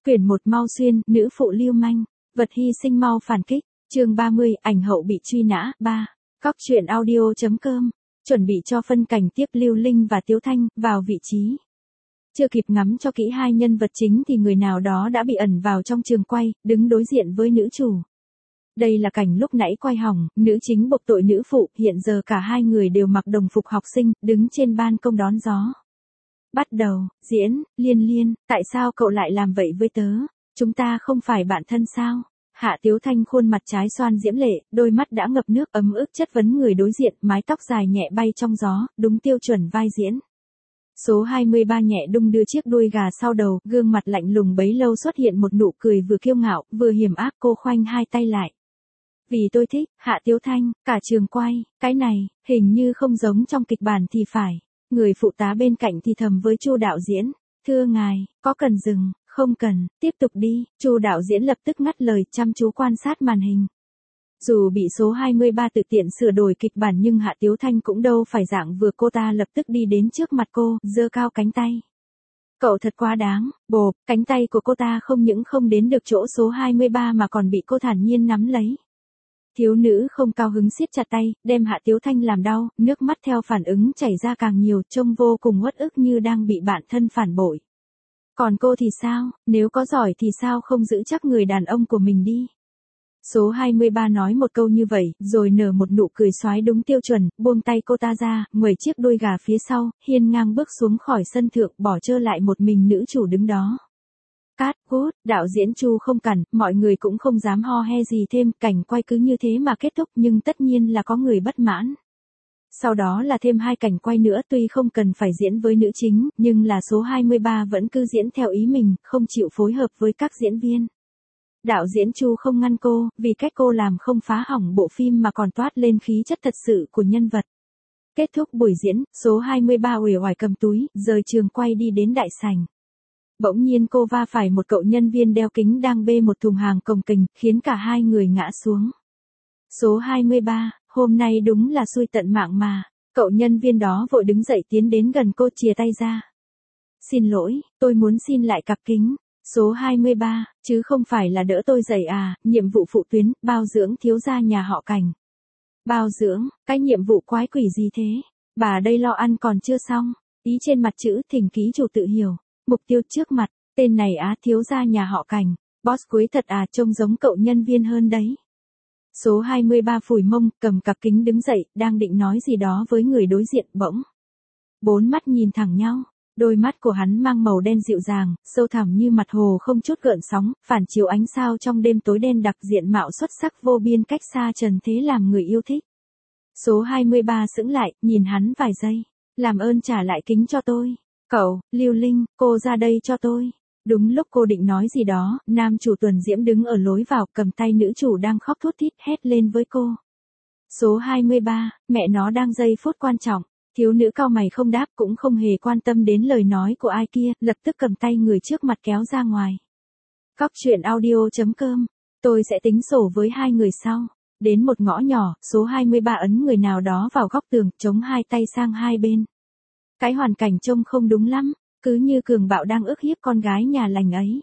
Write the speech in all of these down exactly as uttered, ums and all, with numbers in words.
Quyển một Mau Xuyên, nữ phụ lưu manh, vật hy sinh mau phản kích, chương ba mươi, ảnh hậu bị truy nã, ba. Cóc truyện audio.com, chuẩn bị cho phân cảnh tiếp Lưu Linh và Tiếu Thanh, vào vị trí. Chưa kịp ngắm cho kỹ hai nhân vật chính thì người nào đó đã bị ẩn vào trong trường quay, đứng đối diện với nữ chủ. Đây là cảnh lúc nãy quay hỏng, nữ chính buộc tội nữ phụ, hiện giờ cả hai người đều mặc đồng phục học sinh, đứng trên ban công đón gió. Bắt đầu, diễn, Liên Liên, tại sao cậu lại làm vậy với tớ? Chúng ta không phải bạn thân sao? Hạ Tiếu Thanh khuôn mặt trái xoan diễm lệ, đôi mắt đã ngập nước ấm ức chất vấn người đối diện, mái tóc dài nhẹ bay trong gió, đúng tiêu chuẩn vai diễn. Số hai mươi ba nhẹ đung đưa chiếc đuôi gà sau đầu, gương mặt lạnh lùng bấy lâu xuất hiện một nụ cười vừa kiêu ngạo, vừa hiểm ác, cô khoanh hai tay lại. Vì tôi thích, Hạ Tiếu Thanh, cả trường quay, cái này, hình như không giống trong kịch bản thì phải. Người phụ tá bên cạnh thì thầm với Chu đạo diễn, thưa ngài, có cần dừng, không cần, tiếp tục đi. Chu đạo diễn lập tức ngắt lời, chăm chú quan sát màn hình. Dù bị số hai mươi ba tự tiện sửa đổi kịch bản nhưng Hạ Tiếu Thanh cũng đâu phải dạng vừa, cô ta lập tức đi đến trước mặt cô, giơ cao cánh tay. Cậu thật quá đáng, bộp, cánh tay của cô ta không những không đến được chỗ số hai mươi ba mà còn bị cô thản nhiên nắm lấy. Thiếu nữ không cao hứng siết chặt tay, đem Hạ Tiếu Thanh làm đau, nước mắt theo phản ứng chảy ra càng nhiều, trông vô cùng uất ức như đang bị bạn thân phản bội. Còn cô thì sao, nếu có giỏi thì sao không giữ chắc người đàn ông của mình đi. Số hai mươi ba nói một câu như vậy, rồi nở một nụ cười xoái đúng tiêu chuẩn, buông tay cô ta ra, nguẩy chiếc đuôi gà phía sau, hiên ngang bước xuống khỏi sân thượng, bỏ trơ lại một mình nữ chủ đứng đó. Cát, cút, đạo diễn Chu không cản, mọi người cũng không dám ho he gì thêm, cảnh quay cứ như thế mà kết thúc nhưng tất nhiên là có người bất mãn. Sau đó là thêm hai cảnh quay nữa, tuy không cần phải diễn với nữ chính, nhưng là số hai mươi ba vẫn cứ diễn theo ý mình, không chịu phối hợp với các diễn viên. Đạo diễn Chu không ngăn cô, vì cách cô làm không phá hỏng bộ phim mà còn toát lên khí chất thật sự của nhân vật. Kết thúc buổi diễn, số hai mươi ba uể oải cầm túi, rời trường quay đi đến đại sảnh. Bỗng nhiên cô va phải một cậu nhân viên đeo kính đang bê một thùng hàng cồng kềnh, khiến cả hai người ngã xuống. Số hai mươi ba, hôm nay đúng là xui tận mạng mà. Cậu nhân viên đó vội đứng dậy tiến đến gần cô, chìa tay ra. Xin lỗi, tôi muốn xin lại cặp kính. Số hai mươi ba, chứ không phải là đỡ tôi dậy à, nhiệm vụ phụ tuyến, bao dưỡng thiếu gia nhà họ Cảnh. Bao dưỡng, cái nhiệm vụ quái quỷ gì thế? Bà đây lo ăn còn chưa xong. Ý trên mặt chữ thỉnh ký chủ tự hiểu. Mục tiêu trước mặt, tên này á, thiếu gia nhà họ Cảnh. Boss cuối thật à, trông giống cậu nhân viên hơn đấy. Số hai mươi ba phủi mông, cầm cặp kính đứng dậy, đang định nói gì đó với người đối diện, bỗng. Bốn mắt nhìn thẳng nhau. Đôi mắt của hắn mang màu đen dịu dàng, sâu thẳm như mặt hồ không chút gợn sóng, phản chiếu ánh sao trong đêm tối đen đặc, diện mạo xuất sắc vô biên, cách xa trần thế làm người yêu thích. Số hai mươi ba sững lại, nhìn hắn vài giây. Làm ơn trả lại kính cho tôi. Cậu, Lưu Linh, cô ra đây cho tôi. Đúng lúc cô định nói gì đó, nam chủ Tuần Diễm đứng ở lối vào, cầm tay nữ chủ đang khóc thút thít, hét lên với cô. Số hai mươi ba, mẹ nó đang giây phút quan trọng. Thiếu nữ cau mày không đáp, cũng không hề quan tâm đến lời nói của ai kia, lập tức cầm tay người trước mặt kéo ra ngoài. Cóc truyện audio.com, tôi sẽ tính sổ với hai người sau. Đến một ngõ nhỏ, số hai mươi ba ấn người nào đó vào góc tường, chống hai tay sang hai bên. Cái hoàn cảnh trông không đúng lắm, cứ như cường bạo đang ức hiếp con gái nhà lành ấy.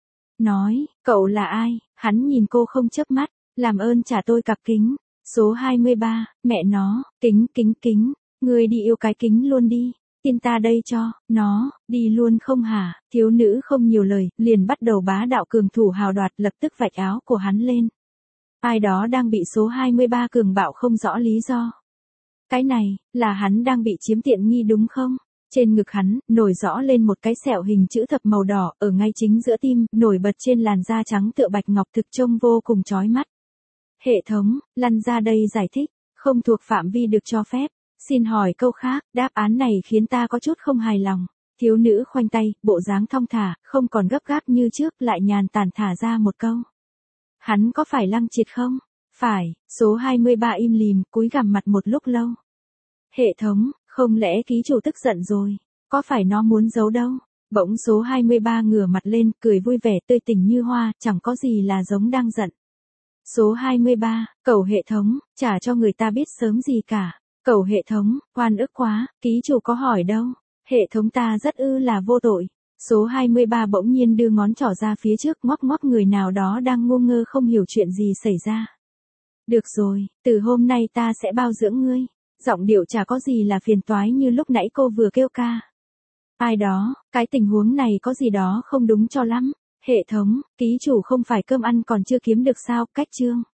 Nói, cậu là ai? Hắn nhìn cô không chớp mắt, làm ơn trả tôi cặp kính. Số hai mươi ba, mẹ nó, kính kính kính. Người đi yêu cái kính luôn đi, tin ta đây cho, nó, đi luôn không hả? Thiếu nữ không nhiều lời, liền bắt đầu bá đạo cường thủ hào đoạt, lập tức vạch áo của hắn lên. Ai đó đang bị số hai mươi ba cường bạo không rõ lý do. Cái này, là hắn đang bị chiếm tiện nghi đúng không? Trên ngực hắn, nổi rõ lên một cái sẹo hình chữ thập màu đỏ, ở ngay chính giữa tim, nổi bật trên làn da trắng tựa bạch ngọc, thực trông vô cùng chói mắt. Hệ thống, lăn ra đây giải thích, không thuộc phạm vi được cho phép. Xin hỏi câu khác, đáp án này khiến ta có chút không hài lòng. Thiếu nữ khoanh tay, bộ dáng thong thả, không còn gấp gáp như trước, lại nhàn tản thả ra một câu. Hắn có phải Lăng Triệt không? Phải, số hai mươi ba im lìm, cúi gằm mặt một lúc lâu. Hệ thống, không lẽ ký chủ tức giận rồi? Có phải nó muốn giấu đâu? Bỗng số hai mươi ba ngửa mặt lên, cười vui vẻ tươi tỉnh như hoa, chẳng có gì là giống đang giận. Số hai mươi ba, cầu hệ thống, trả cho người ta biết sớm gì cả. Cầu hệ thống, oan ức quá, ký chủ có hỏi đâu. Hệ thống ta rất ư là vô tội. Số hai mươi ba bỗng nhiên đưa ngón trỏ ra phía trước, ngoắc ngoắc người nào đó đang ngu ngơ không hiểu chuyện gì xảy ra. Được rồi, từ hôm nay ta sẽ bao dưỡng ngươi. Giọng điệu chả có gì là phiền toái như lúc nãy cô vừa kêu ca. Ai đó, cái tình huống này có gì đó không đúng cho lắm. Hệ thống, ký chủ không phải cơm ăn còn chưa kiếm được sao, cách chương.